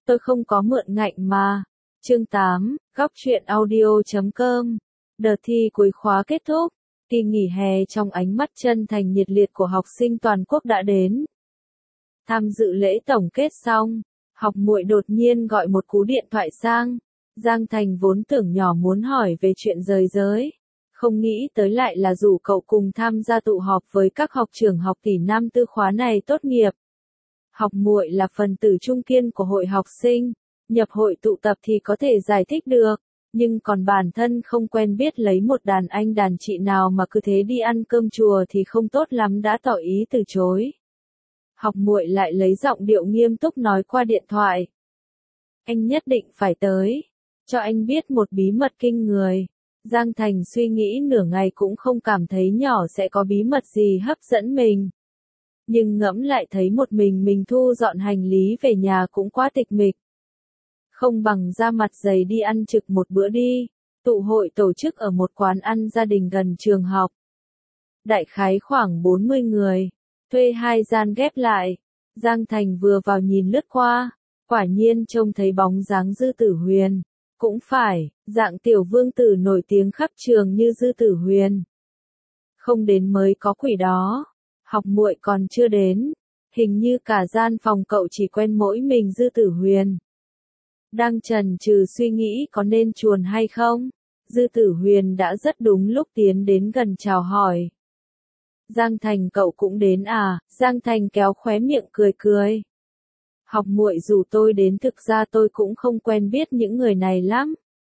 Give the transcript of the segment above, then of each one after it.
Tôi không có mượn ngạnh mà. Chương 8, góc truyện audio.com. Đợt thi cuối khóa kết thúc. Kỳ nghỉ hè trong ánh mắt chân thành nhiệt liệt của học sinh toàn quốc đã đến. Tham dự lễ tổng kết xong, học muội đột nhiên gọi một cú điện thoại sang. Giang Thành vốn tưởng nhỏ muốn hỏi về chuyện rời giới. Không nghĩ tới lại là rủ cậu cùng tham gia tụ họp với các học trưởng học tỷ năm tư khóa này tốt nghiệp. Học muội là phần tử trung kiên của hội học sinh, nhập hội tụ tập thì có thể giải thích được, nhưng còn bản thân không quen biết lấy một đàn anh đàn chị nào mà cứ thế đi ăn cơm chùa thì không tốt lắm đã tỏ ý từ chối. Học muội lại lấy giọng điệu nghiêm túc nói qua điện thoại. Anh nhất định phải tới, cho anh biết một bí mật kinh người. Giang Thành suy nghĩ nửa ngày cũng không cảm thấy nhỏ sẽ có bí mật gì hấp dẫn mình. Nhưng ngẫm lại thấy một mình thu dọn hành lý về nhà cũng quá tịch mịch. Không bằng ra mặt dày đi ăn trực một bữa đi. Tụ hội tổ chức ở một quán ăn gia đình gần trường học. Đại khái khoảng 40 người. Thuê 2 gian ghép lại. Giang Thành vừa vào nhìn lướt qua. Quả nhiên trông thấy bóng dáng Dư Tử Huyền. Cũng phải, dạng tiểu vương tử nổi tiếng khắp trường như Dư Tử Huyền. Không đến mới có quỷ đó. Học muội còn chưa đến. Hình như cả gian phòng cậu chỉ quen mỗi mình Dư Tử Huyền. Đang chần chừ suy nghĩ có nên chuồn hay không, Dư Tử Huyền đã rất đúng lúc tiến đến gần chào hỏi. Giang Thành cậu cũng đến à? Giang Thành kéo khóe miệng cười cười. Học muội rủ tôi đến, thực ra tôi cũng không quen biết những người này lắm.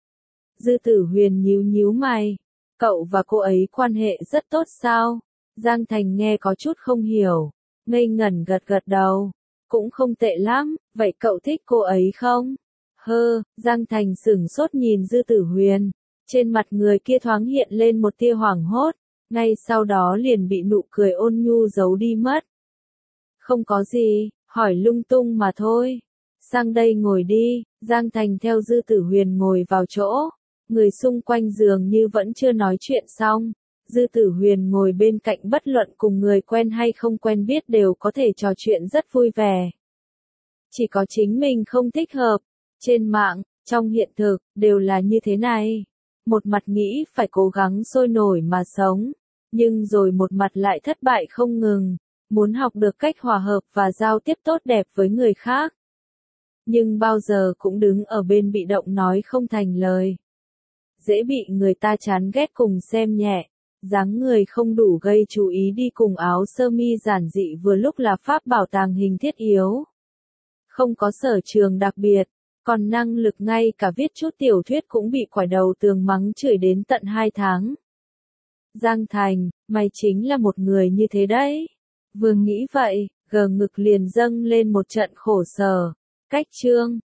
Dư Tử Huyền nhíu mày. Cậu và cô ấy quan hệ rất tốt sao? Giang Thành nghe có chút không hiểu. Ngây ngẩn gật đầu. Cũng không tệ lắm, vậy cậu thích cô ấy không? Giang Thành sửng sốt nhìn Dư Tử Huyền. Trên mặt người kia thoáng hiện lên một tia hoảng hốt. Ngay sau đó liền bị nụ cười ôn nhu giấu đi mất. Không có gì, hỏi lung tung mà thôi. Sang đây ngồi đi. Giang Thành theo Dư Tử Huyền ngồi vào chỗ. Người xung quanh dường như vẫn chưa nói chuyện xong. Dư Tử Huyền ngồi bên cạnh, bất luận cùng người quen hay không quen biết đều có thể trò chuyện rất vui vẻ. Chỉ có chính mình không thích hợp. Trên mạng, trong hiện thực, đều là như thế này. Một mặt nghĩ phải cố gắng sôi nổi mà sống. Nhưng rồi một mặt lại thất bại không ngừng. Muốn học được cách hòa hợp và giao tiếp tốt đẹp với người khác. Nhưng bao giờ cũng đứng ở bên bị động nói không thành lời. Dễ bị người ta chán ghét cùng xem nhẹ. Dáng người không đủ gây chú ý đi cùng áo sơ mi giản dị vừa lúc là pháp bảo tàng hình thiết yếu. Không có sở trường đặc biệt, còn năng lực ngay cả viết chút tiểu thuyết cũng bị quải đầu tường mắng chửi đến tận 2 tháng. Giang Thành, mày chính là một người như thế đấy. Vừa nghĩ vậy, ngực liền dâng lên một trận khổ sở. Cách chương